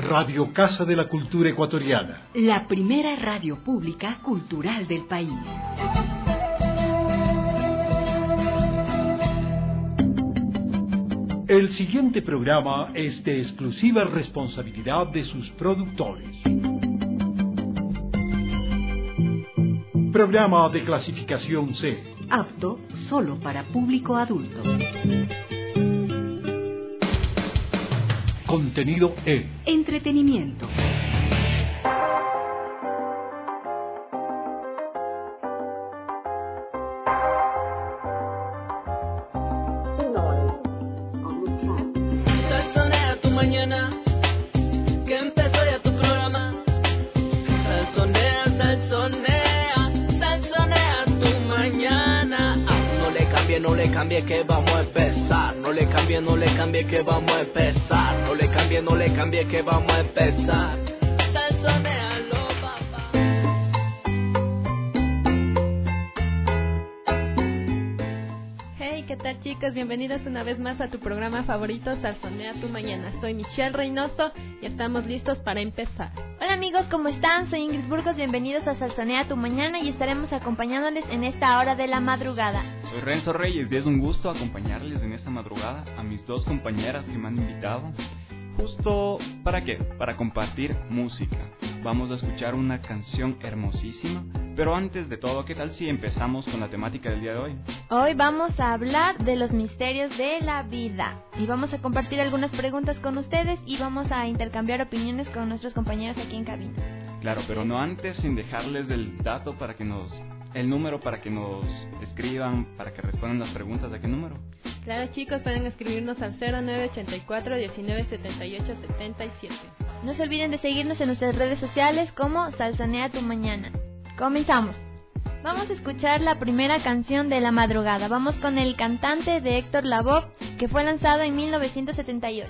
Radio Casa de la Cultura Ecuatoriana. La primera radio pública cultural del país. El siguiente programa es de exclusiva responsabilidad de sus productores. Programa de clasificación C. Apto solo para público adulto. Contenido E. Entretenimiento. Salsonea tu mañana, que empezó ya tu programa. Salsonea, salsonea, salsonea tu mañana. No le cambie que vamos a empezar. No le cambie que vamos a empezar. No le cambie que vamos a empezar. Salsonealo, papá. Hey, ¿qué tal, chicos? Bienvenidos una vez más a tu programa favorito, Salsonea tu mañana. Soy Michelle Reynoso y estamos listos para empezar. Hola amigos, ¿cómo están? Soy Ingrid Burgos, bienvenidos a Salsonea tu mañana y estaremos acompañándoles en esta hora de la madrugada. Soy Renzo Reyes y es un gusto acompañarles en esta madrugada a mis dos compañeras que me han invitado. Justo, ¿para qué? Para compartir música. Vamos a escuchar una canción hermosísima, pero antes de todo, ¿qué tal si empezamos con la temática del día de hoy? Hoy vamos a hablar de los misterios de la vida y vamos a compartir algunas preguntas con ustedes y vamos a intercambiar opiniones con nuestros compañeros aquí en cabina. Claro, pero no antes sin dejarles el dato el número para que nos escriban, para que respondan las preguntas. ¿A qué número? Claro, chicos, pueden escribirnos al 0984 19 78 77. No se olviden de seguirnos en nuestras redes sociales como Salsonea tu mañana. Comenzamos. Vamos a escuchar la primera canción de la madrugada. Vamos con El cantante de Héctor Lavoe, que fue lanzado en 1978.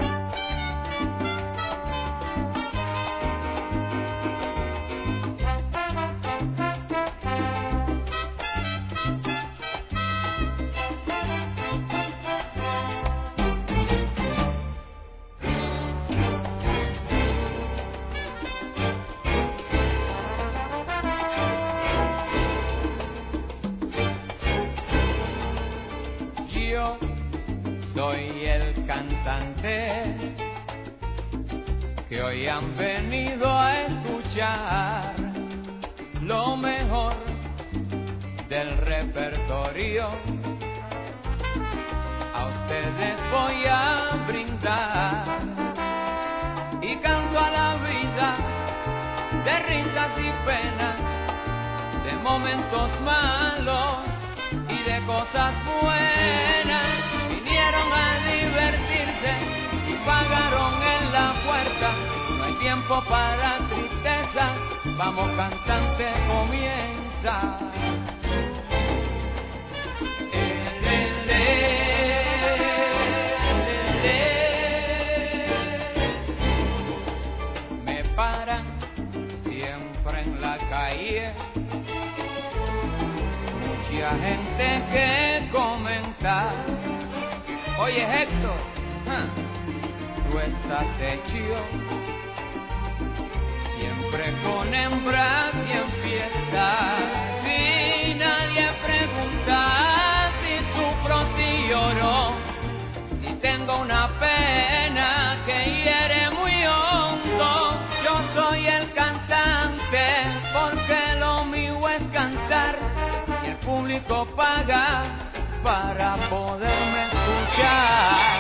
Soy el cantante que hoy han venido a escuchar lo mejor del repertorio. A ustedes voy a brindar y canto a la vida de risas y penas, de momentos malos y de cosas buenas. Vinieron a divertirse y pagaron en la puerta. No hay tiempo para tristeza. Vamos, cantante, comienza. Me paran siempre en la calle mucha gente que comenta. Oye, Héctor, tú estás hecho siempre con hembras y en fiesta. Si nadie pregunta si sufro, si lloro, si tengo una pena que hiere muy hondo. Yo soy el cantante porque lo mío es cantar y el público paga para poderme escuchar.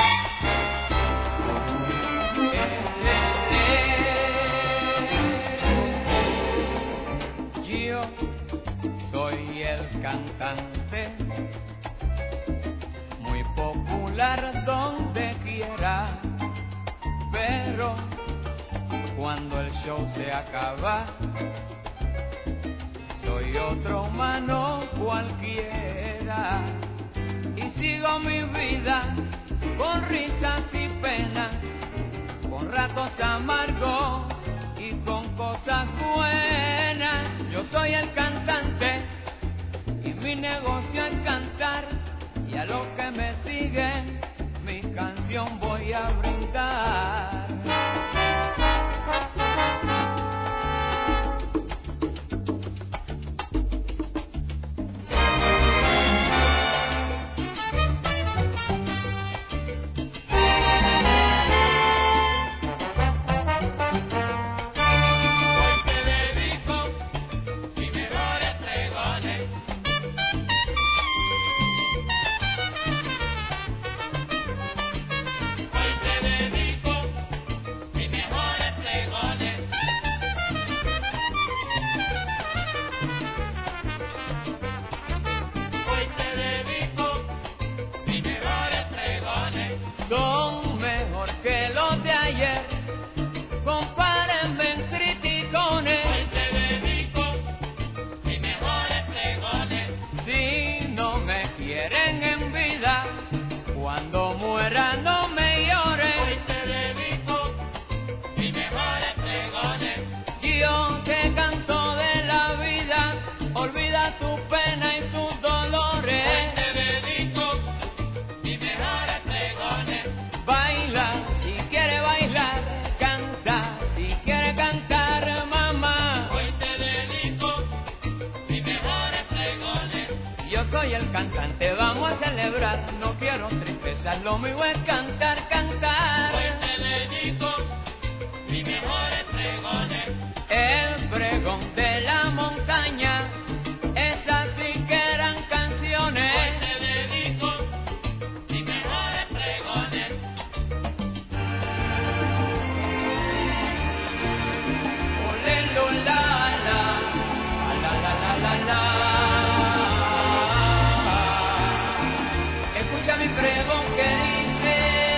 Yo soy el cantante, muy popular donde quiera, pero cuando el show se acaba, soy otro humano cualquiera. Y sigo mi vida con risas y penas, con ratos amargos y con cosas buenas. Yo soy el cantante y mi negocio es cantar, y a los que me siguen mi canción voy a brindar. celebrar, no quiero tristeza, lo mío es cantar, cantar. Hoy te dedico mis mejores pregones. El pregón de la montaña, esas sí que eran canciones. Hoy te dedico mis mejores pregones. Ole, lo, la, la. Escucha mi pregón que dice: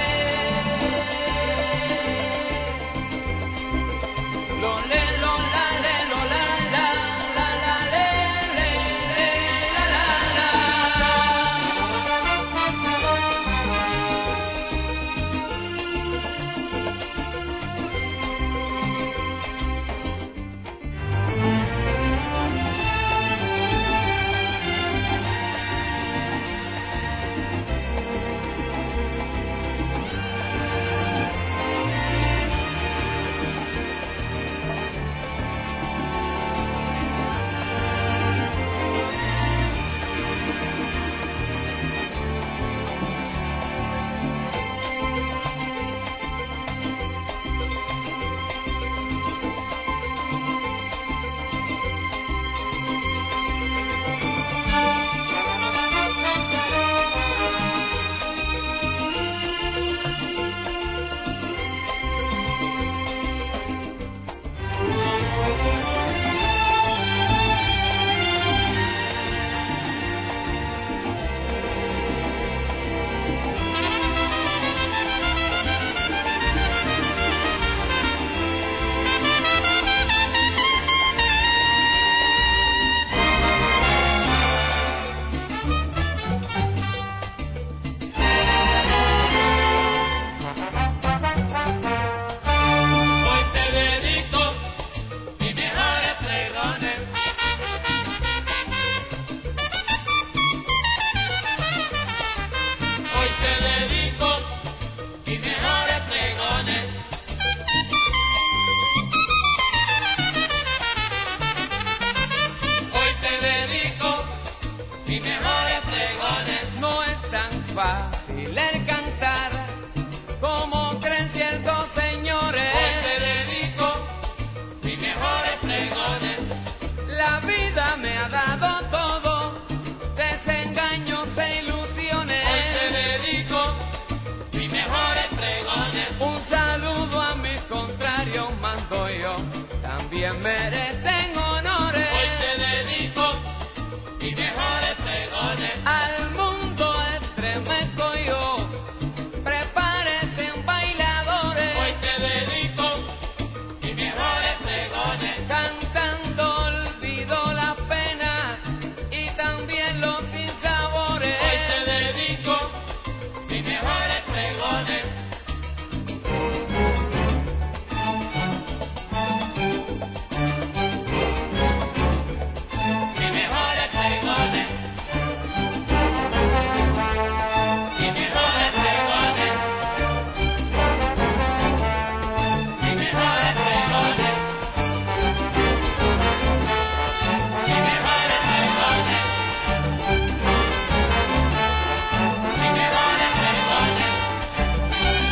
lo, le, lo, la, le, lo, la, le, la, la. Hoy te dedico mis mejores pregones. Hoy te dedico mis mejores pregones. Hoy te dedico mis mejores pregones. No es tan fácil el cantar como creen ciertos señores. Hoy te dedico mis mejores pregones. La vida me ha dado todo, desengaños e ilusiones. Hoy te dedico mis mejores pregones. Un saludo a mis contrarios mando yo, también merecen honores. Hoy te dedico mis mejores pregones. Al mundo estremezco yo, prepárese bailadores. Hoy te dedico mis mejores pregones. Cantando olvido las penas y también los sinsabores. Hoy te dedico mis mejores pregones. Mis mejores pregones. Mis mejores pregones. Mis mejores pregones. Mis mejores pregones. Mis mejores pregones.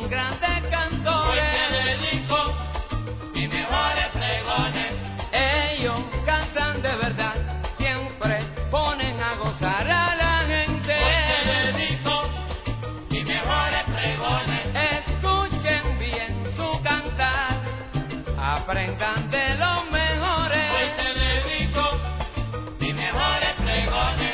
grandes cantores. Hoy te dedico mis mejores pregones. Ellos cantan de verdad, siempre ponen a gozar a la gente. Hoy te dedico mis mejores pregones. Escuchen bien su cantar, aprendan de los mejores. Hoy te dedico mis mejores pregones.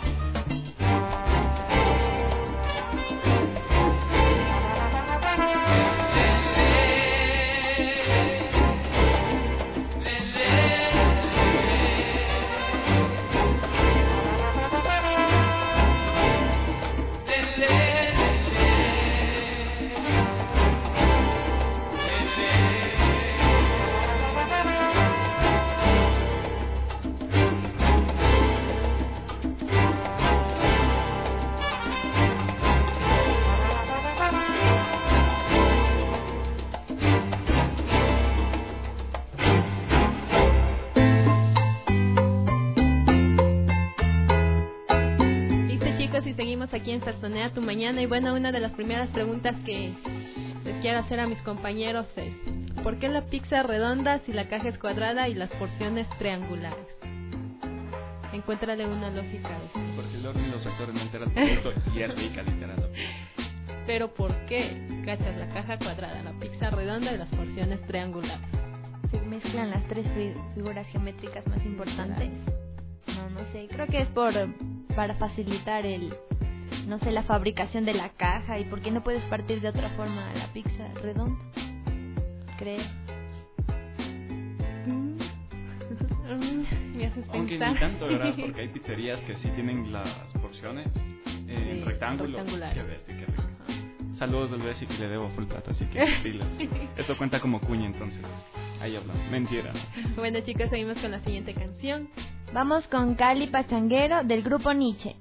Y seguimos aquí en Salsonea tu Mañana. Y bueno, una de las primeras preguntas que les quiero hacer a mis compañeros es: ¿por qué la pizza redonda si la caja es cuadrada y las porciones triangulares? Encuéntrale una lógica a esto. Porque el orden y los factores no alteran tu producto y es rica, literal, la pizza. Pero ¿por qué? Cachas, la caja cuadrada, la pizza redonda y las porciones triangulares. Se mezclan las tres figuras geométricas más importantes. No sé, creo que es para facilitar la fabricación de la caja. ¿Y por qué no puedes partir de otra forma la pizza redonda? Creo. Me haces Aunque pensar. ni tanto, ¿verdad? Porque hay pizzerías que sí tienen las porciones en rectángulo. rectangular. Qué bestia, qué rico. Saludos del Bessie, que le debo full plata, así que pilas. Esto cuenta como cuña, entonces. Ahí hablamos. Mentira. Bueno, chicos, seguimos con la siguiente canción. Vamos con Cali Pachanguero del grupo Nietzsche.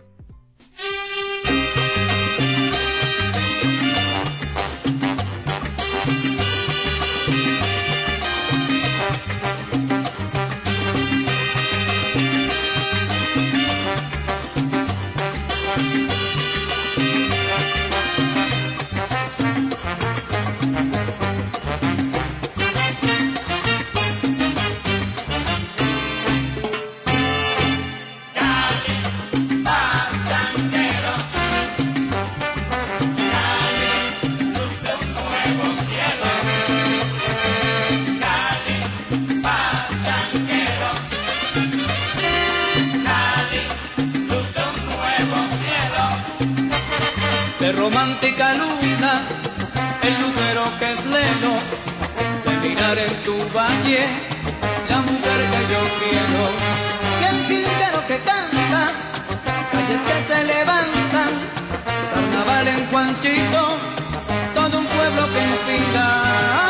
De romántica luna, el lucero que es leno, de mirar en tu valle, la mujer que yo quiero. Y el jilguero que canta, calles que se levantan, carnaval en Juanchito, todo un pueblo que inspira.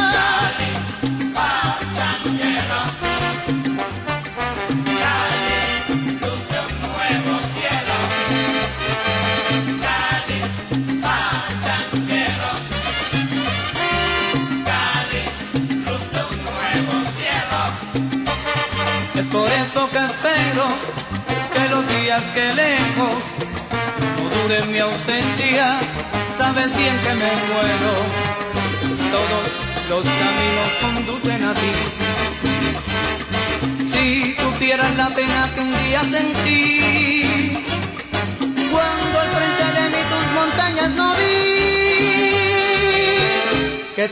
Es por eso que espero que los días que lejos no duren mi ausencia, sabes bien que me muero. Todos los caminos conducen a ti. Si supieras la pena que un día sentí, cuando al frente de mí tus montañas no vi. Que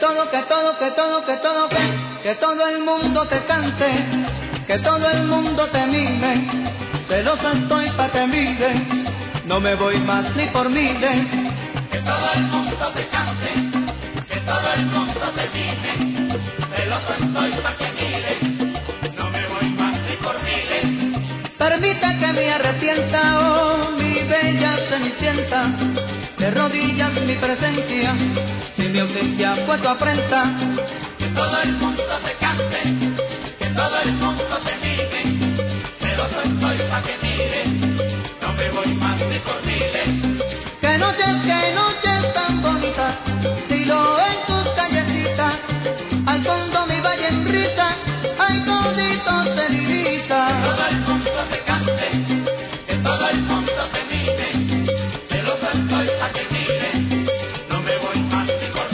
todo el mundo te cante, que todo el mundo te mire, celosa estoy pa' que mire, no me voy más ni por mire. Que todo el mundo te cante, que todo el mundo te mire, celoso estoy pa' que mire, no me voy más ni por mire. Permita que me arrepienta, oh mi bella cenicienta, de rodillas mi presencia, si mi ausencia fue tu afrenta. Que todo el mundo te cante, que todo el mundo te mire, celoso estoy pa' que mire, no me voy más ni por mire. Que noches tan bonitas, si lo en tus callecitas, al fondo mi valle en risa, ay todito se divisa. Que todo el mundo te cante, que todo el mundo te mire, celoso estoy pa' que mire, no me voy más ni por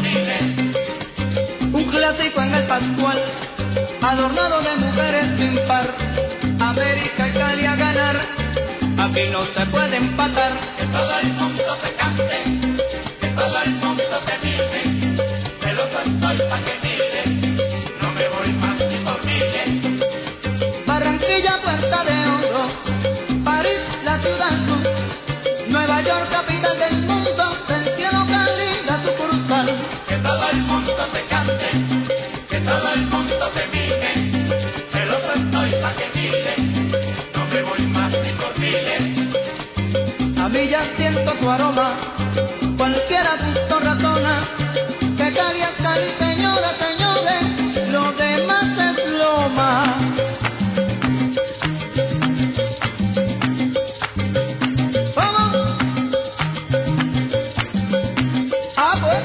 adornado de mujeres sin par. América y Cali a ganar, aquí no se puede empatar. Que todo el mundo se cante, que todo el mundo se mire, celoso estoy pa' que mire, no me voy más ni por miles. Barranquilla, Puerta de Oro, París, la ciudad luz, Nueva York, capital del mundo, el cielo Cali, la sucursal. Que todo el mundo se cante, que todo el mundo se mire, celoso estoy pa' que mire, no me voy más ni por miles. A mí ya siento tu aroma, cualquiera gusto razona, que Cali es Cali, señores, señores, lo demás es loma. ¿Cómo? Ah, pues.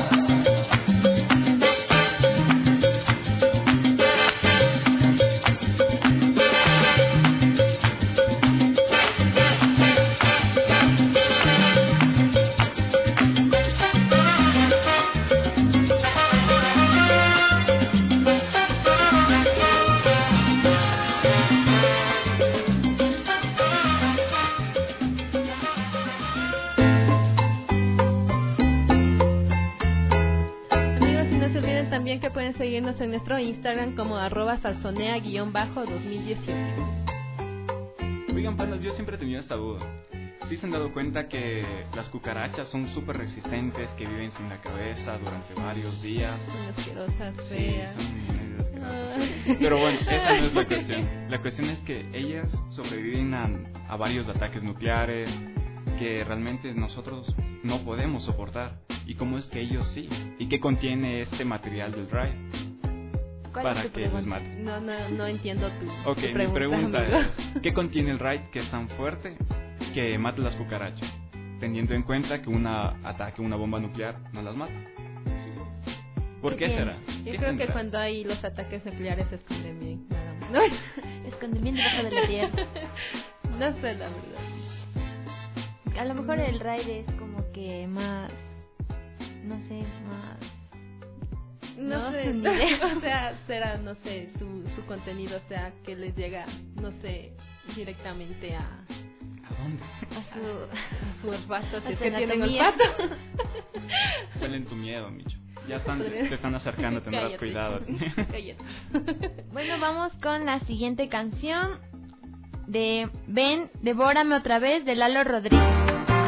Amigos, y no se olviden también que pueden seguirnos en nuestro Instagram como @salsonea_2018. Oigan, panas, yo siempre he tenido esta duda. ¿Sí se han dado cuenta que las cucarachas son súper resistentes, que viven sin la cabeza durante varios días? Son asquerosas, Sí, feas. son medio asquerosas. Ay. Pero bueno, esa no es la cuestión. La cuestión es que ellas sobreviven a varios ataques nucleares que realmente nosotros no podemos soportar. ¿Y cómo es que ellos sí? ¿Y qué contiene este material del Raid? ¿Cuál Para es tu que les pregunta? mate. No entiendo tu Ok, tu mi pregunta amigo. es, ¿qué contiene el Raid que es tan fuerte que mata las cucarachas? Teniendo en cuenta que un ataque, una bomba nuclear, no las mata. ¿Por qué Bien. será? Yo ¿Qué creo que tendrá? cuando hay los ataques nucleares se esconden bien, nada más. No, Esconden bien debajo de la tierra. no sé la verdad. A lo mejor el raid es como que más, no sé, más... No No, sé, ni idea. o sea, será, no sé, su contenido, o sea, que les llega, no sé, directamente a ¿A dónde? a su su olfato, si A es su que tienen anatomía. olfato. Huelen tu miedo, Micho. Ya Podría- te están acercando, tendrás Cállate. cuidado. Cállate. Bueno, vamos con la siguiente canción de Ven, Devórame otra vez, de Lalo Rodríguez.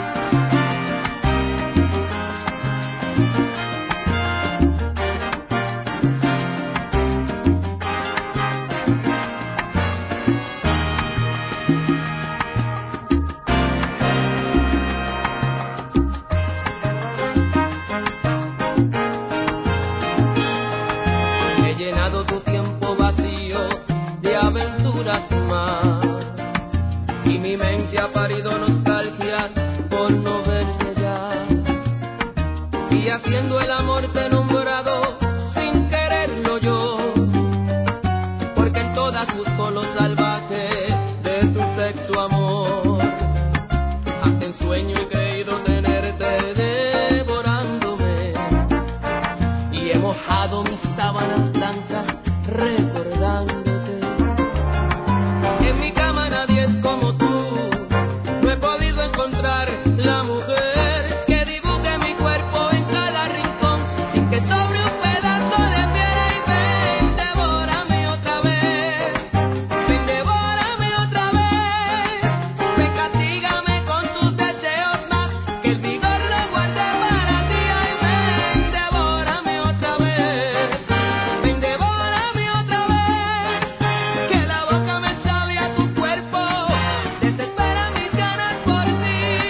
He llenado tu tiempo vacío de aventuras más, y mi mente ha parido nostalgia por no verte ya. Y haciendo el amor te he nombrado sin quererlo yo, porque en todas busco lo salvaje de tu sexo amor. Hasta en sueño he creído tenerte devorándome, y he mojado mis sábanas blancas recordándote. En mi cama nadie es como tú, no he podido encontrar la mujer que dibuje mi cuerpo en cada rincón, sin que sobre un pedazo de piedra. Y ven, devórame otra vez, ven, devórame otra vez, ven, castígame con tus deseos más, que el vigor lo guarde para ti. Ay, ven, devórame otra vez, ven, devórame otra vez, que la boca me sabe a tu cuerpo, desespera mis ganas por ti.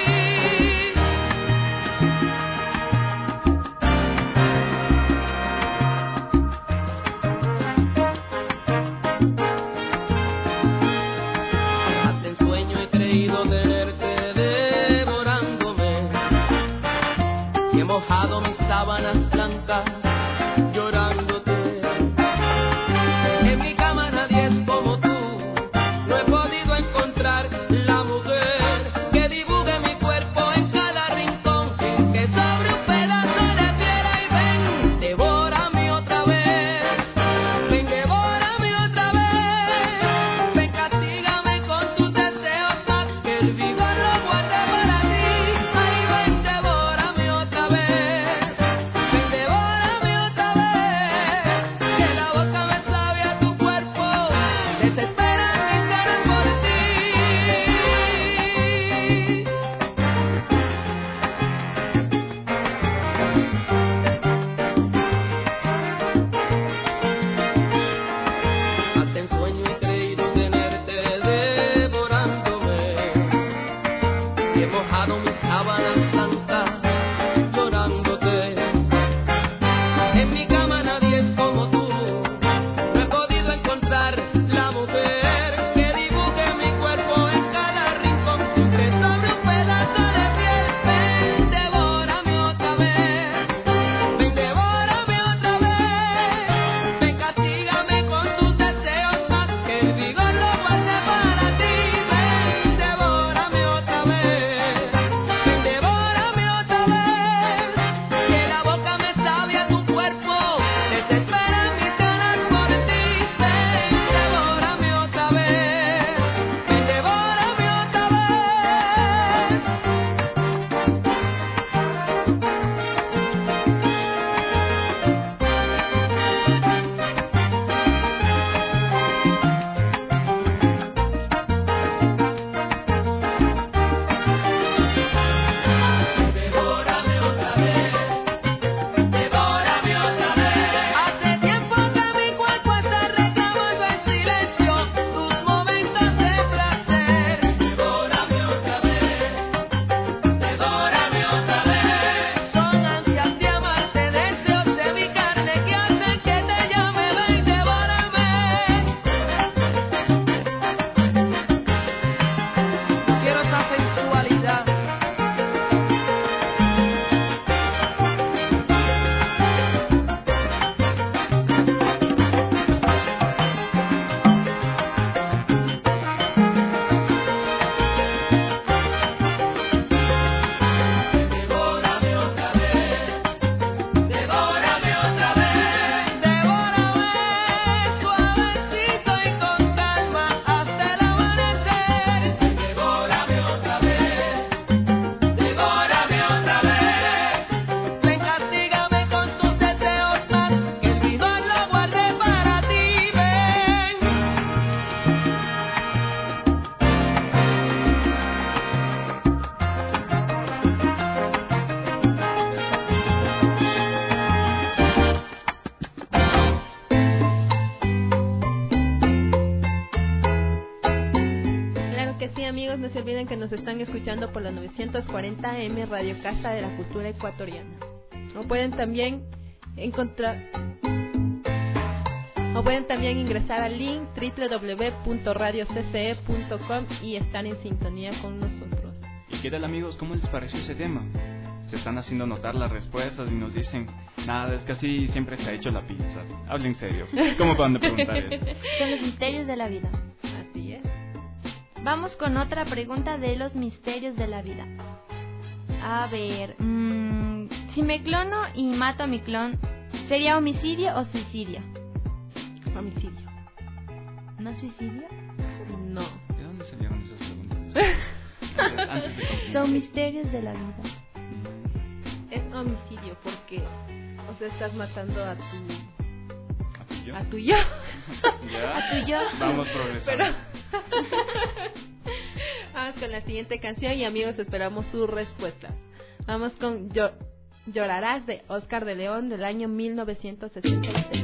Hasta en sueño he creído tenerte devorándome, y he mojado mis sábanas blancas llorándote. En mi cama nadie es como tú, no he podido encontrar la mujer que dibuje mi cuerpo en cada rincón, sin que sobre un pedazo de piedra. Y ven, devórame otra vez, ven, devórame otra se olviden que nos están escuchando por la 940 AM Radio Casa de la Cultura Ecuatoriana. O pueden también ingresar al link www.radiocce.com y estar en sintonía con nosotros. ¿Y qué tal, amigos? ¿Cómo les pareció ese tema? Se están haciendo notar las respuestas y nos dicen, nada, es que así siempre se ha hecho la pizza. Hablen serio. ¿Cómo van a preguntar eso? Son los misterios de la vida. Así es. Vamos con otra pregunta de los misterios de la vida. A ver, si me clono y mato a mi clon, ¿sería homicidio o suicidio? Homicidio. ¿No suicidio? No. ¿De dónde salieron esas preguntas? Antes de continuar. Son misterios de la vida. Es homicidio porque, o sea, estás matando a tu yo? A tu yo. ¿Ya? A tu yo. Vamos progresando. Vamos con la siguiente canción y amigos, esperamos su respuesta. Vamos con Llorarás de Oscar de León del año 1966.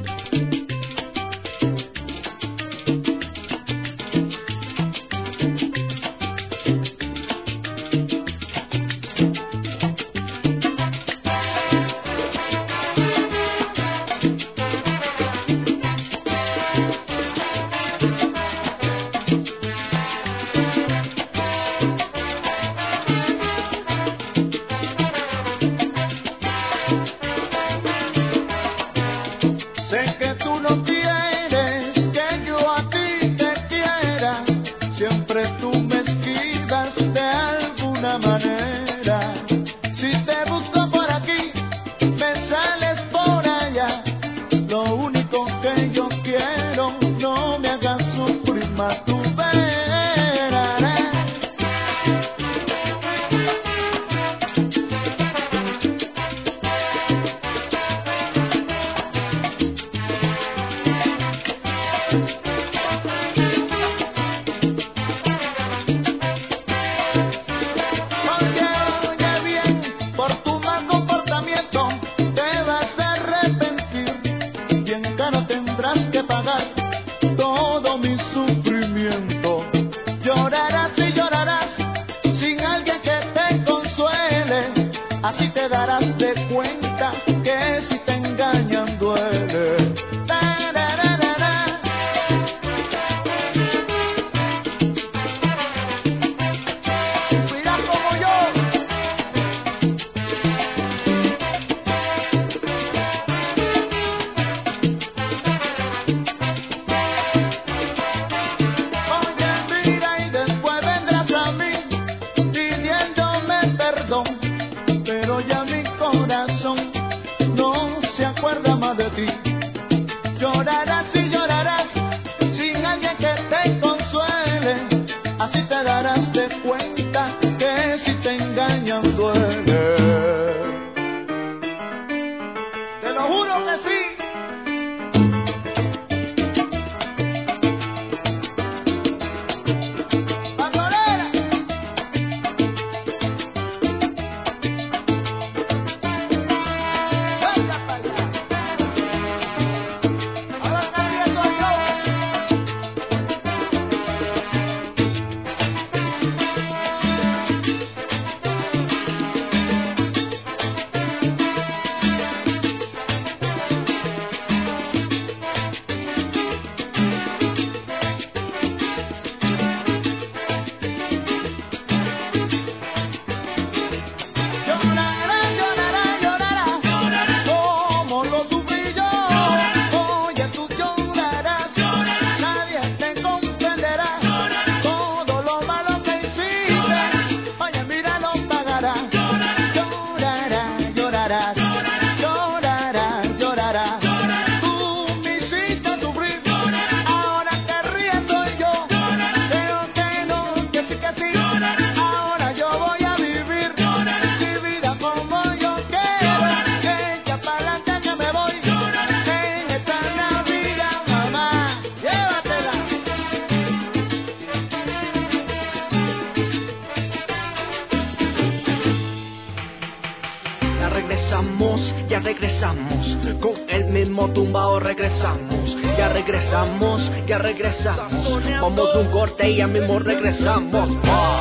regresamos, con el mismo tumbao regresamos, ya regresamos, vamos de un corte y ya mismo regresamos.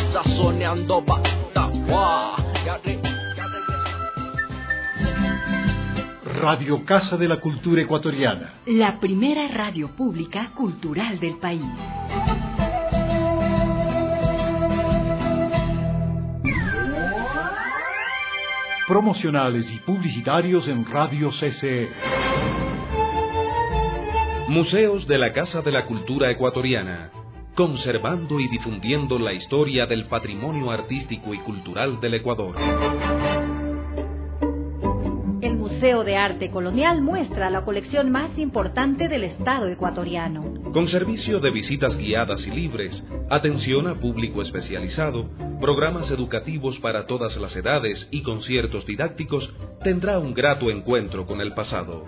sazoneando Batagua. Radio Casa de la Cultura Ecuatoriana. La primera radio pública cultural del país. Promocionales y publicitarios en Radio CCE. Museos de la Casa de la Cultura Ecuatoriana, conservando y difundiendo la historia del patrimonio artístico y cultural del Ecuador. El Museo de Arte Colonial muestra la colección más importante del Estado ecuatoriano. Con servicio de visitas guiadas y libres, atención a público especializado, programas educativos para todas las edades y conciertos didácticos, tendrá un grato encuentro con el pasado.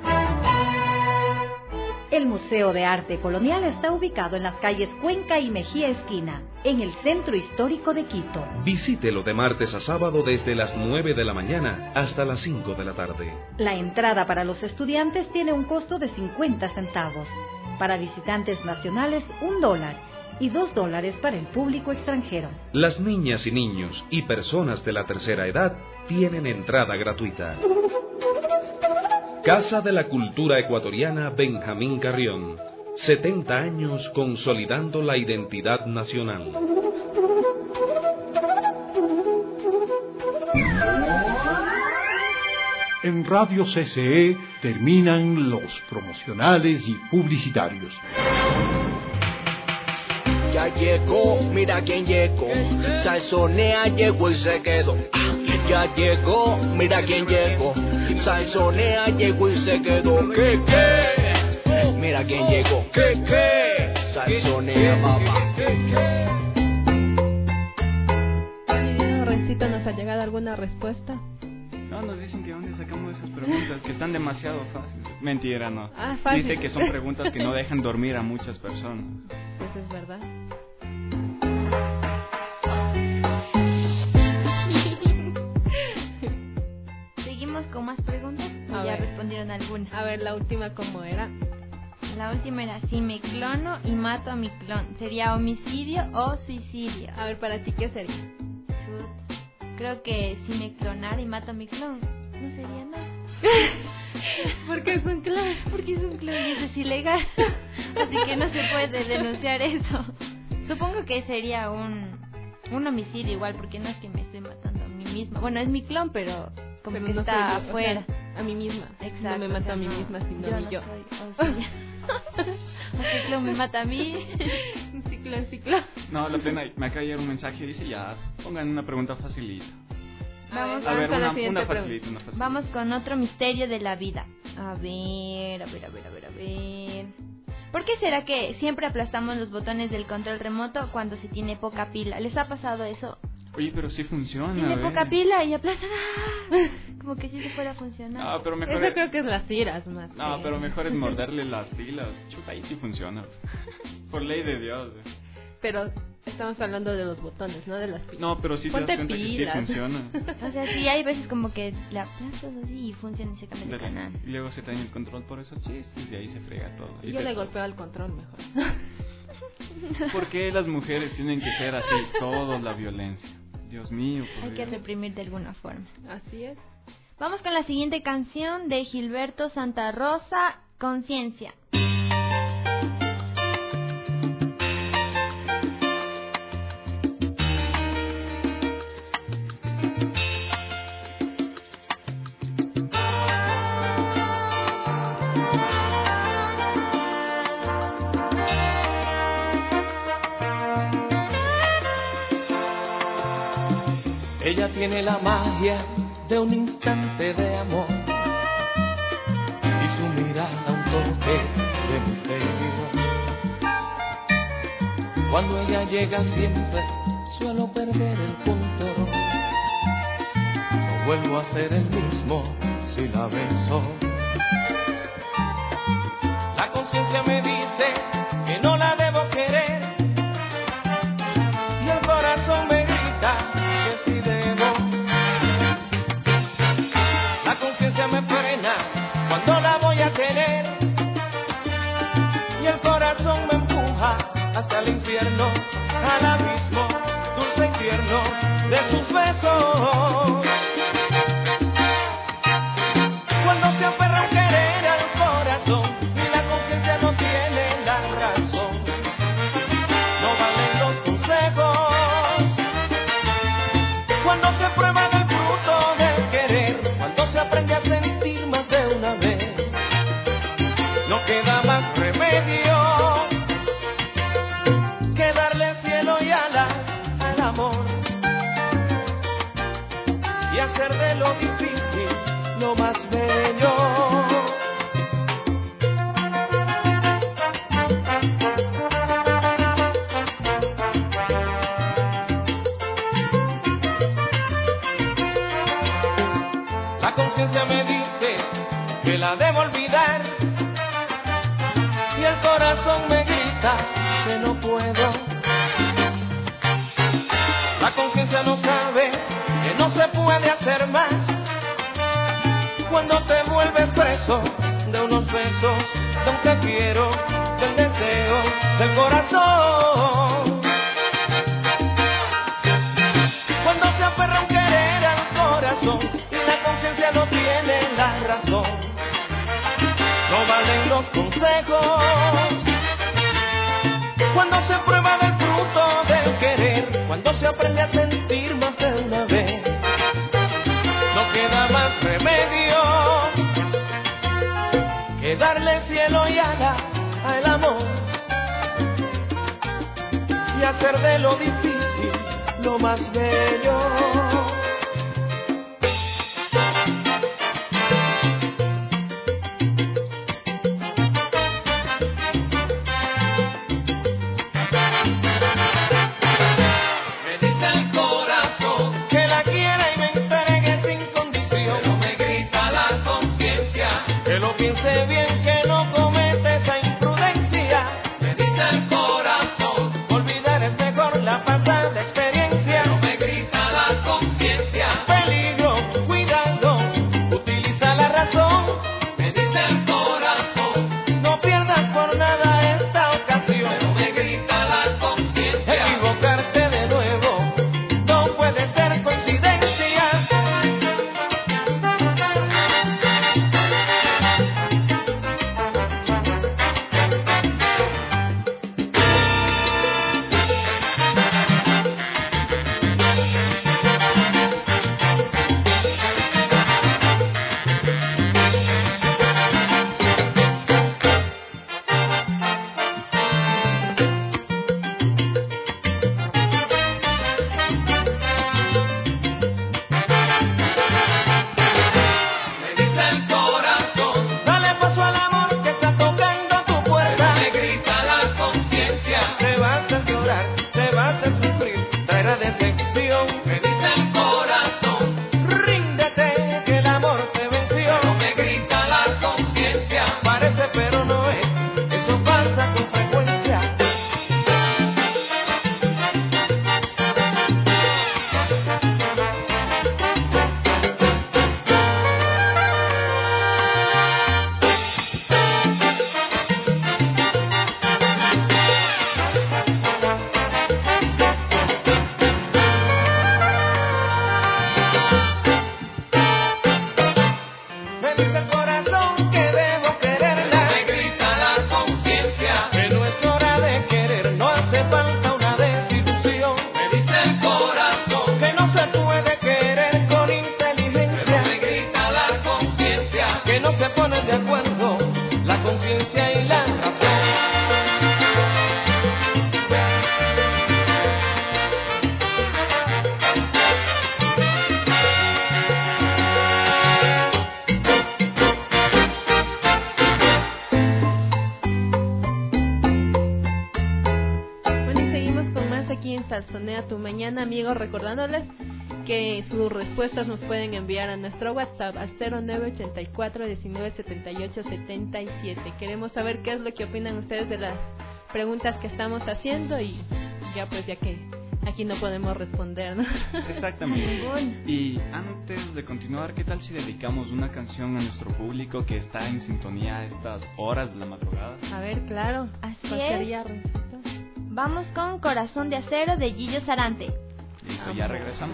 El Museo de Arte Colonial está ubicado en las calles Cuenca y Mejía Esquina, en el centro histórico de Quito. Visítelo de martes a sábado desde las 9 de la mañana hasta las 5 de la tarde. La entrada para los estudiantes tiene un costo de 50 centavos. Para visitantes nacionales, $1 y $2 para el público extranjero. Las niñas y niños y personas de la tercera edad tienen entrada gratuita. Casa de la Cultura Ecuatoriana Benjamín Carrión. 70 años consolidando la identidad nacional. En Radio CCE terminan los promocionales y publicitarios. Ya llegó, mira quién llegó. Salsonea llegó y se quedó. Ya llegó, mira quién llegó. Salsonea llegó y se quedó. ¿Qué? Mira quién llegó. ¿Qué? Salsonea, papá. Rencito, ¿nos ha llegado alguna respuesta? No, nos dicen que dónde sacamos esas preguntas, que están demasiado fáciles. Mentira, no. Fácil. Dice que son preguntas que no dejan dormir a muchas personas. Pues es verdad. Seguimos con más preguntas. Ya respondieron algunas. A ver, la última, ¿cómo era? La última era, si me clono y mato a mi clon, ¿sería homicidio o suicidio? A ver, para ti, ¿qué sería? Creo que si me clonara y mato a mi clon, no sería nada. Porque es un clon. Porque es un clon y eso es ilegal. Así que no se puede denunciar eso. Supongo que sería un homicidio igual, porque no es que me estoy matando a mí misma. Bueno, es mi clon, pero como que no está afuera. O sea, a mí misma. Exacto. No me mato a mí misma, sino yo. ni yo. El clon me mata a mí. Ciclón. No, la pena, me acaba de llegar un mensaje y dice ya, pongan una pregunta facilita. Vamos a ver, con la una facilita. Vamos con otro misterio de la vida. A ver. ¿Por qué será que siempre aplastamos los botones del control remoto cuando se tiene poca pila? ¿Les ha pasado eso? Oye, pero sí funciona. Tiene poca pila y aplastan. Como que si se fuera a funcionar. No, pero mejor Eso creo que es las iras más. No, pero mejor es morderle las pilas. Chuta, ahí sí funciona. Por ley de Dios. Pero estamos hablando de los botones, no de las pilas. No, pero sí te das cuenta que sí funciona. O sea, sí hay veces como que la aplastas así y funciona y se cambia de canal. Y luego se daña el control por esos chistes y ahí se frega todo. Y yo le golpeo al control mejor. ¿Por qué las mujeres tienen que ser así? Todo la violencia. Dios mío. Hay que reprimir de alguna forma. Así es. Vamos con la siguiente canción de Gilberto Santa Rosa, Conciencia. Ella tiene la magia de un instante de amor y su mirada un toque de misterio. Cuando ella llega siempre suelo perder el control. No vuelvo a ser el mismo si la beso. La conciencia me dice que no la debo querer y el corazón me grita que sí debo. La conciencia me frena cuando la voy a tener y el corazón me empuja hasta el infierno, al abismo dulce y tierno. hacer de lo difícil lo más bello. La conciencia me dice que la debo olvidar y el corazón me grita que no puedo. La conciencia no sabe que no se puede hacer más cuando te vuelves preso de unos besos, de un te quiero, del deseo, del corazón. Cuando se aferra un querer al corazón y la conciencia no tiene la razón, no valen los consejos. Cuando se prueba del fruto del querer, cuando se aprende a sentir más de una vez, no queda más remedio que darle cielo y ala al amor y hacer de lo difícil lo más bello. Piense bien que no comete esa imprudencia. Me dice el corazón, olvidar es mejor la pasada experiencia. No me grita la conciencia. Peligro, cuidado, utiliza la razón. Me dice el corazón, no pierdas por nada esta ocasión. No me grita la conciencia. Equivocarte de nuevo no puede ser coincidencia. Salsonea tu mañana, amigos, recordándoles que sus respuestas nos pueden enviar a nuestro WhatsApp al 0984 19 78 77. Queremos saber qué es lo que opinan ustedes de las preguntas que estamos haciendo y ya que aquí no podemos responder, ¿no? Exactamente. Y antes de continuar, ¿qué tal si dedicamos una canción a nuestro público que está en sintonía a estas horas de la madrugada? A ver, claro. Así es. Vamos con Corazón de Acero de Gillo Sarante. Listo, ya regresamos.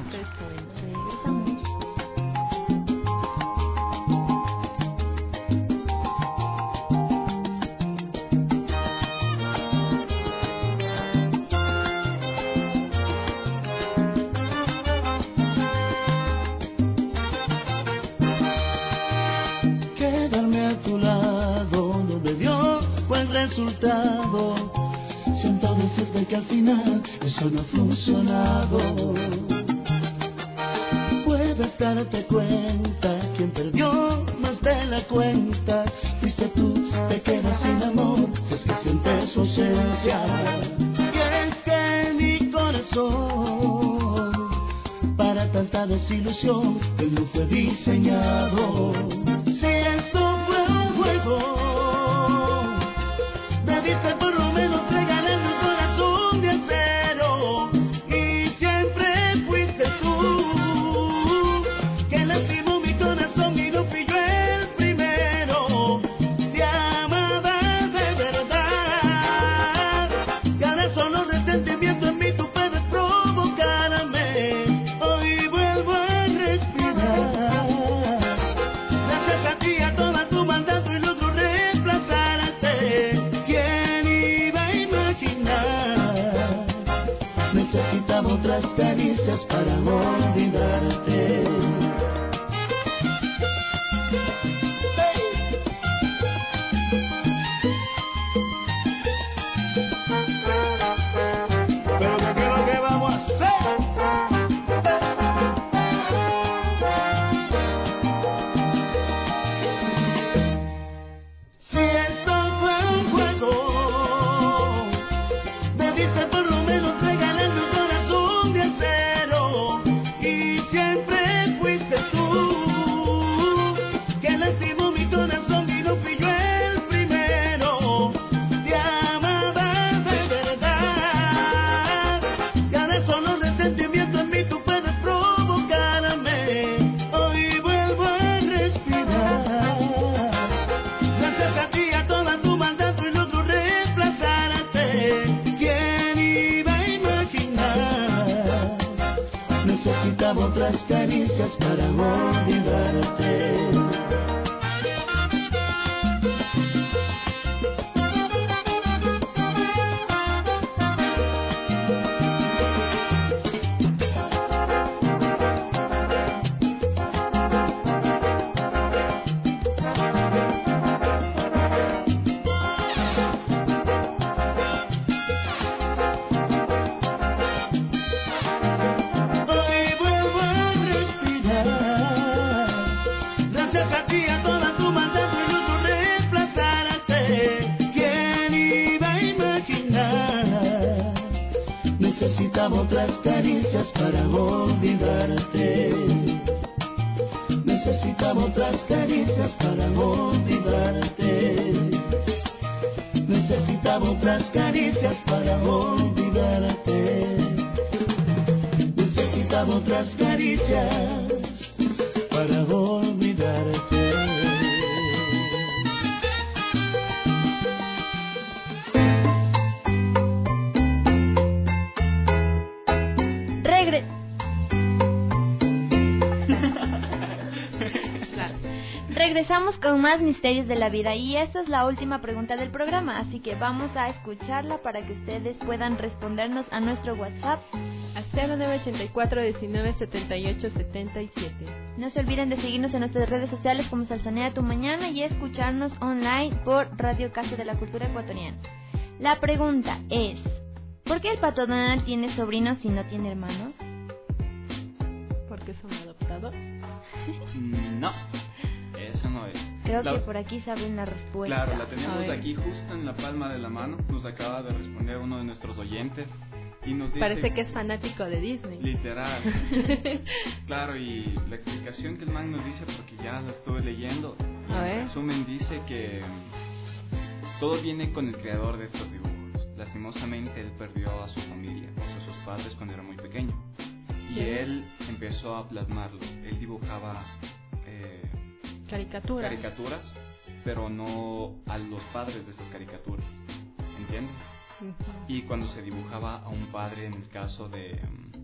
Quedarme a tu lado no me dio buen resultado. Siento decirte que al final eso no ha funcionado. Puede debes darte cuenta, quien perdió más de la cuenta fuiste tú, te quedas sin amor, si es que sientes su ausencia. Y es que mi corazón, para tanta desilusión, él no fue diseñado. Si esto fue un juego, debiste por lo menos regalarme un corazón de acero. Y siempre fuiste tú, que lastimó mi corazón y no fui yo el primero. Te amaba de verdad, y ahora solo resentimiento en mí tú puedes provocarme. Hoy vuelvo a respirar, gracias a ti, a toda tu maldad y logro reemplazarte. ¿Quién iba a imaginar? Necesitaba otras caricias para olvidarte. Pero ¿qué es lo que vamos a hacer? Si esto fue un juego, debiste por lo menos regalarme un corazón de acero. Y siempre fuiste tú, que lastimó mi corazón y no fui yo el primero. Te amaba de verdad, y ahora solo resentimiento en mí tú puedes provocarme. Hoy vuelvo a respirar, gracias a ti, a toda tu maldad y logro reemplazarte. ¿Quién iba a imaginar? Necesitaba otras caricias para olvidarte. Hoy vuelvo a respirar, gracias a ti, a toda tu maldad y logro reemplazarte. ¿Quién iba a imaginar? Necesitaba otras caricias para olvidarte. Necesitaba otras caricias para olvidarte. Necesitaba otras caricias para olvidarte. Necesitaba otras caricias para olvidarte. Regresamos con más misterios de la vida y esta es la última pregunta del programa, así que vamos a escucharla para que ustedes puedan respondernos a nuestro WhatsApp a 0984-1978-77. No se olviden de seguirnos en nuestras redes sociales como Salsonea Tu Mañana y escucharnos online por Radio Casa de la Cultura Ecuatoriana. La pregunta es, ¿por qué el Pato Donald tiene sobrinos y no tiene hermanos? ¿Porque son adoptados? No, eso no es. Creo que por aquí saben la respuesta. Claro, la tenemos aquí justo en la palma de la mano. Nos acaba de responder uno de nuestros oyentes. Y nos dice, parece que es fanático de Disney. Literal. Claro, y la explicación que el man nos dice, porque ya la estuve leyendo, en resumen dice que todo viene con el creador de estos dibujos. Lastimosamente él perdió a su familia, o sea, sus padres cuando era muy pequeño. Y él empezó a plasmarlo. Él dibujaba caricaturas, pero no a los padres de esas caricaturas. ¿Entiendes? Y cuando se dibujaba a un padre, en el caso del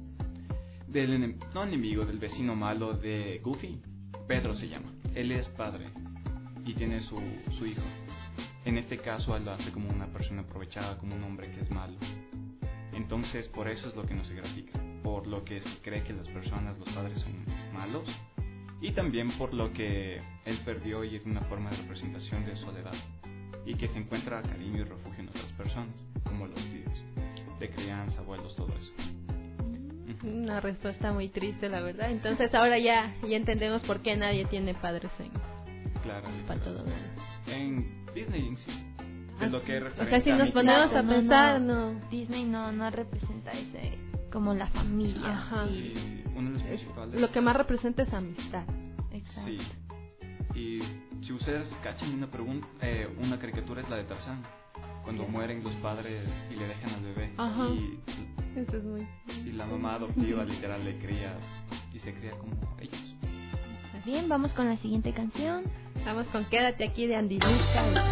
del vecino malo de Goofy, Pedro se llama, él es padre y tiene su hijo. En este caso él lo hace como una persona aprovechada, como un hombre que es malo. Entonces por eso es lo que no se grafica, por lo que se cree que las personas, los padres son malos, y también por lo que él perdió y es una forma de representación de soledad, y que se encuentra cariño y refugio en otras personas, como los tíos, de crianza, abuelos, todo eso. Una respuesta muy triste, la verdad. Entonces ahora ya entendemos por qué nadie tiene padres en Claro. Pato Donald. En Disney en sí. Es lo que es O referente sea, si a nos Mickey ponemos Mouse. a pensar, no. Disney no representa ese como la familia. Ajá. Y uno de los principales. Lo que más representa es amistad. Exacto. Sí. Y si ustedes cachan una caricatura es la de Tarzán. Cuando mueren los padres y le dejan al bebé. Ajá. Y Eso es muy... y la mamá adoptiva literal le cría y se cría como ellos. Bien, vamos con la siguiente canción. Vamos con Quédate aquí de Andy Luca.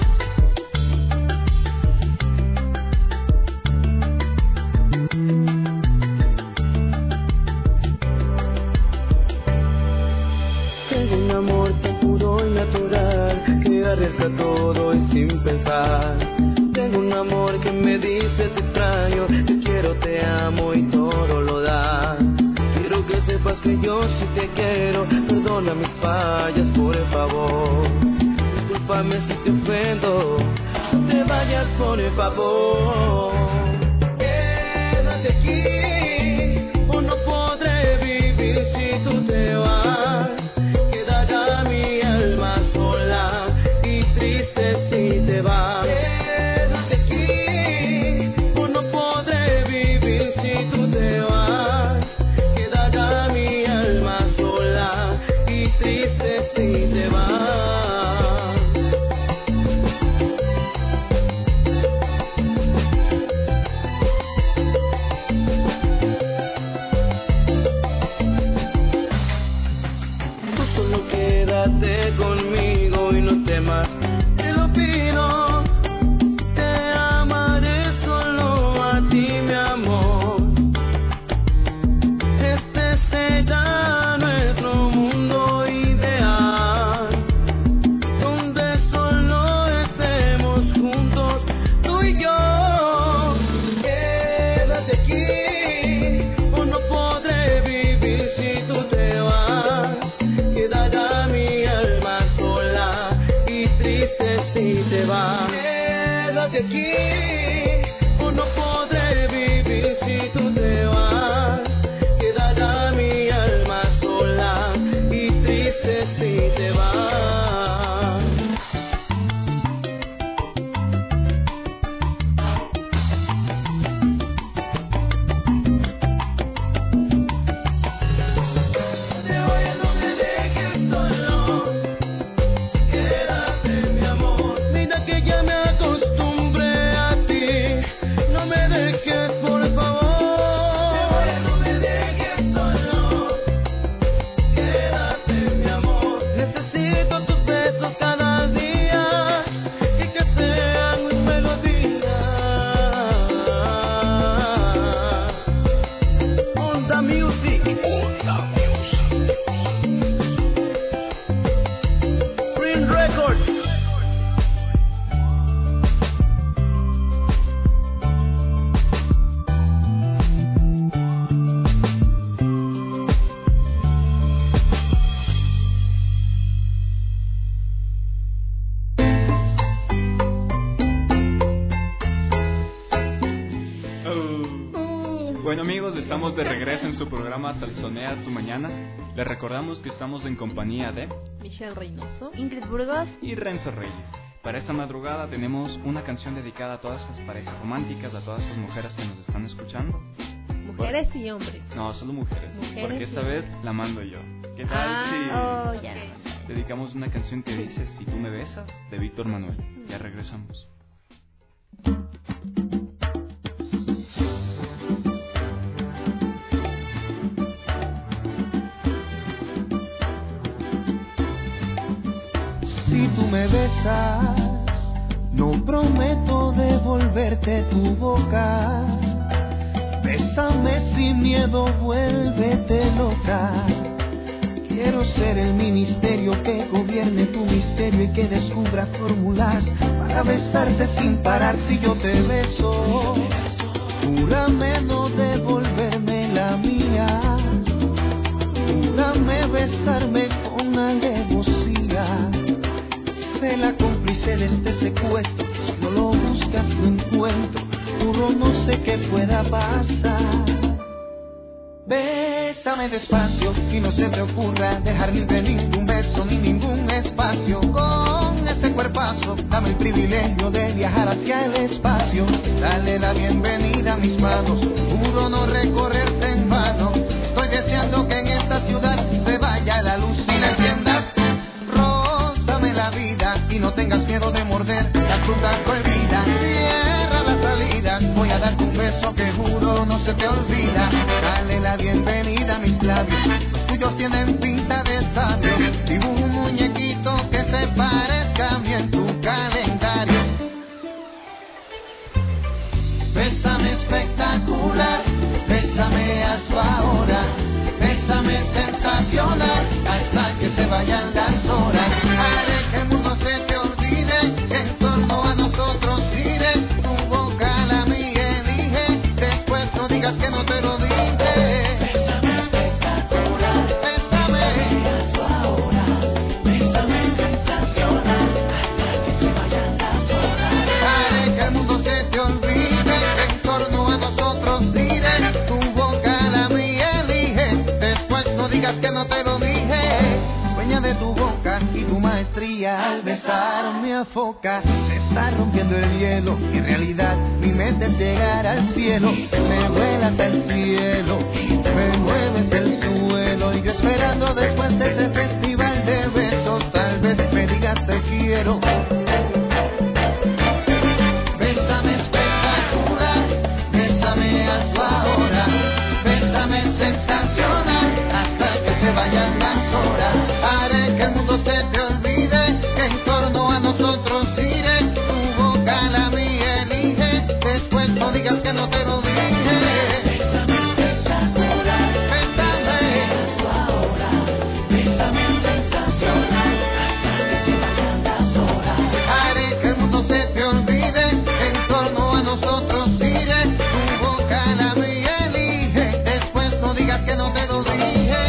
Tengo un amor tan puro y natural que arriesga todo y sin pensar. Tengo un amor que me dice te extraño, te quiero, te amo y todo lo da. Quiero que sepas que yo sí te quiero, perdona mis fallas por favor. Discúlpame si te ofendo, no te vayas por favor. Quédate aquí o no podré vivir si tú te vas. Quedará mi alma sola y triste si te vas. Quédate aquí o no podré vivir si tú te vas. Quedará mi alma sola y triste si te vas. Quédate conmigo y no temas, te lo pido. Te amaré solo a ti, mi amor. Este será nuestro mundo ideal, donde solo estemos juntos, tú y yo. Quédate aquí o no podré vivir si tú te vas. Quedará mi alma sola y triste si te vas. Quédate aquí o no podré vivir si tú te vas. Quedará mi alma sola y triste si te vas. Mira que ya me acostumbré a ti, no me dejes por favor. No me dejes solo, quédate mi amor. Necesito tus besos cada día y que sean mis melodías. Onda Music, Onda Music, Green Records. Bueno amigos, estamos de regreso en su programa Salsonea tu Mañana. Les recordamos que estamos en compañía de Michelle Reynoso, Ingrid Burgos y Renzo Reyes. Para esta madrugada tenemos una canción dedicada a todas las parejas románticas, a todas las mujeres que nos están escuchando. mujeres y hombres. No, solo mujeres, porque esta vez la mando yo. ¿Qué tal si ya. dedicamos una canción que dice Si tú me besas, de Víctor Manuel? Ya regresamos. Si tú me besas, no prometo devolverte tu boca. Bésame sin miedo, vuélvete loca. Quiero ser el ministerio que gobierne tu misterio y que descubra fórmulas para besarte sin parar. Si yo te beso, júrame no devolverme la mía. Júrame besarme con alevosía. Sé la cómplice de este secuestro. No lo buscas, no encuentro. Juro no sé qué pueda pasar. Bésame despacio y no se te ocurra dejar libre ningún beso ni ningún espacio. Con ese cuerpazo dame el privilegio de viajar hacia el espacio. Dale la bienvenida a mis manos, juro no recorrerte en vano. Estoy deseando que en esta ciudad se vaya la luz y la enciendas. Rózame la vida y no tengas miedo de morder la fruta prohibida. Cierra la salida, voy a darte un beso que juro no se te olvida. Dale la bienvenida a mis labios, los tuyos tienen pinta de sabio. Dibujo un muñequito que se parezca a mí en tu calendario. Bésame espectacular, bésame hazlo ahora. Bésame sensacional hasta que se vayan las horas. Haré que el mundo se te olvide, que en torno a nosotros gire. Tu boca la mía elige, después no digas que no te lo dije. Bésame espectacular, bésame hazlo ahora. Bésame sensacional hasta que se vayan las horas. Haré que el mundo se te olvide, que en torno a nosotros gire. Tu boca la mía elige, después no digas que no te lo dije. Dueña de tu boca y tu maestría al besar me afoca. Se está rompiendo el hielo y en realidad mi mente es llegar al cielo. Me vuelas al cielo, me mueves el suelo. Y yo esperando después de ese festival de besos, tal vez me digas te quiero. Bésame espectacular, bésame hazlo ahora. Bésame sensacional hasta que se vayan las horas. Haré que el mundo se te olvide, que en torno a nosotros gire. Tu boca la mía elige, después no digas que no te lo dije. Bésame espectacular, bésame hazlo ahora. Bésame sensacional hasta que se vayan las horas. Haré que el mundo se te olvide, que en torno a nosotros gire. Tu boca la mía elige, después no digas que no te lo dije.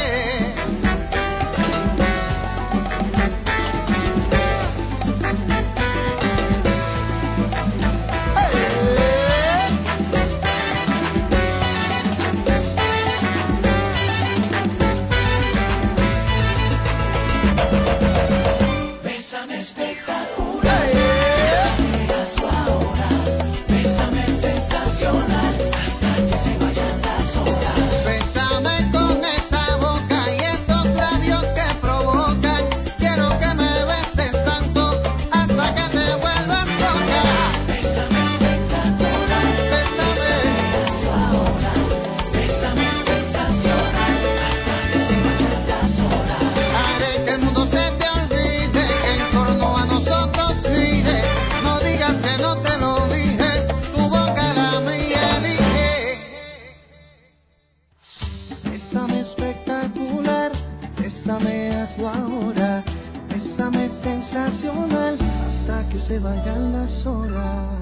Bésame espectacular, bésame hazlo ahora. Bésame sensacional hasta que se vayan las horas. Bésame con esta boca y esos labios que provocan. Quiero que me beses tanto hasta que te vuelvas loca. Bésame espectacular, bésame hazlo ahora. Bésame sensacional hasta que se vayan las horas. Haré que el mundo se te olvide, que en torno a nosotros gire. No digas que no te lo dije, tu boca la mía elige. Bésame espectacular, bésame hazlo ahora. Bésame sensacional hasta que se vayan las horas.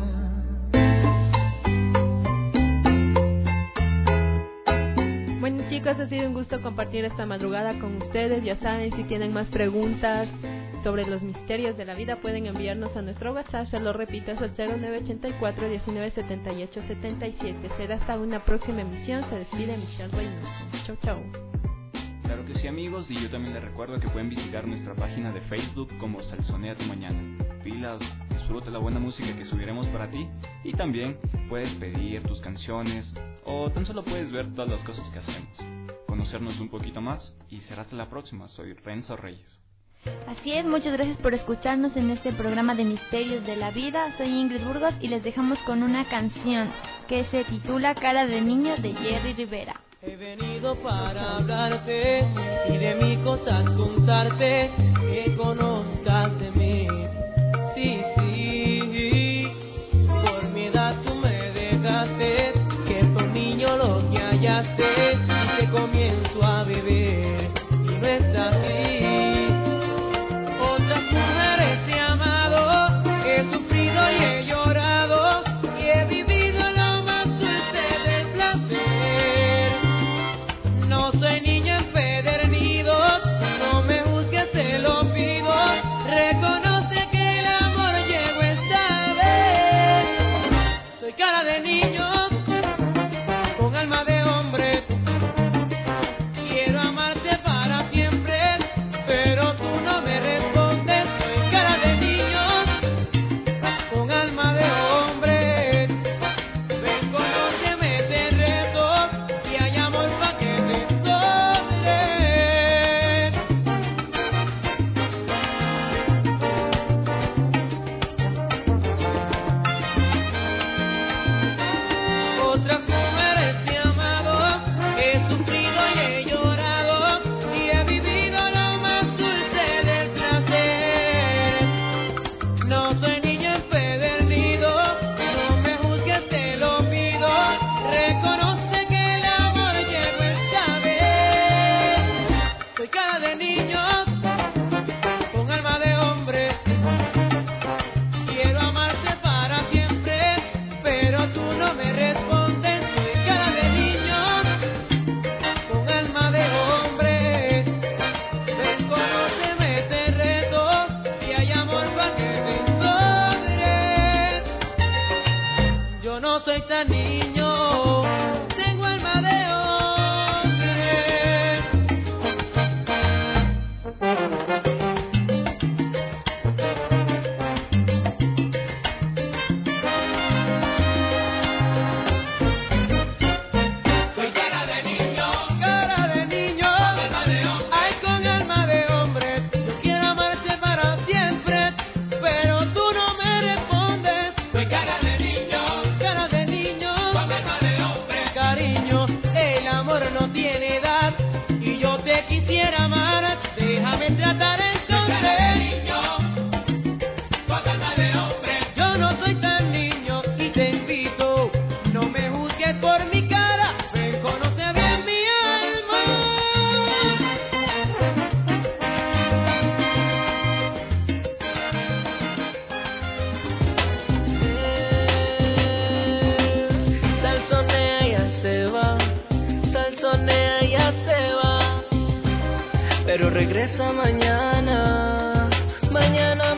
Bueno chicos, ha sido un gusto compartir esta madrugada con ustedes. Ya saben, si tienen más preguntas sobre los misterios de la vida pueden enviarnos a nuestro WhatsApp. Se lo repito, es el 0984 1978 77. Será hasta una próxima emisión. Se despide Michelle Reynoso. Chau chau. Claro que sí amigos, y yo también les recuerdo que pueden visitar nuestra página de Facebook como Salsonea tu Mañana. Pilas, disfruta la buena música que subiremos para ti, y también puedes pedir tus canciones o tan solo puedes ver todas las cosas que hacemos, conocernos un poquito más, y será hasta la próxima. Soy Renzo Reyes. Así es, muchas gracias por escucharnos en este programa de Misterios de la Vida. Soy Ingrid Burgos y les dejamos con una canción que se titula Cara de Niño de Jerry Rivera. He venido para hablarte y de mis cosas contarte, que conozcas de mí. Sí, sí, por mi edad tú me dejaste, que fue un niño lo que hallaste, y que comienzo a vivir y no es así. Otras mujeres he amado, he sufrido y he llorado, y he vivido lo más dulce del placer. No soy niño empedernido, no me juzgues, te lo pido. tan niño, tengo alma de regresa mañana, mañana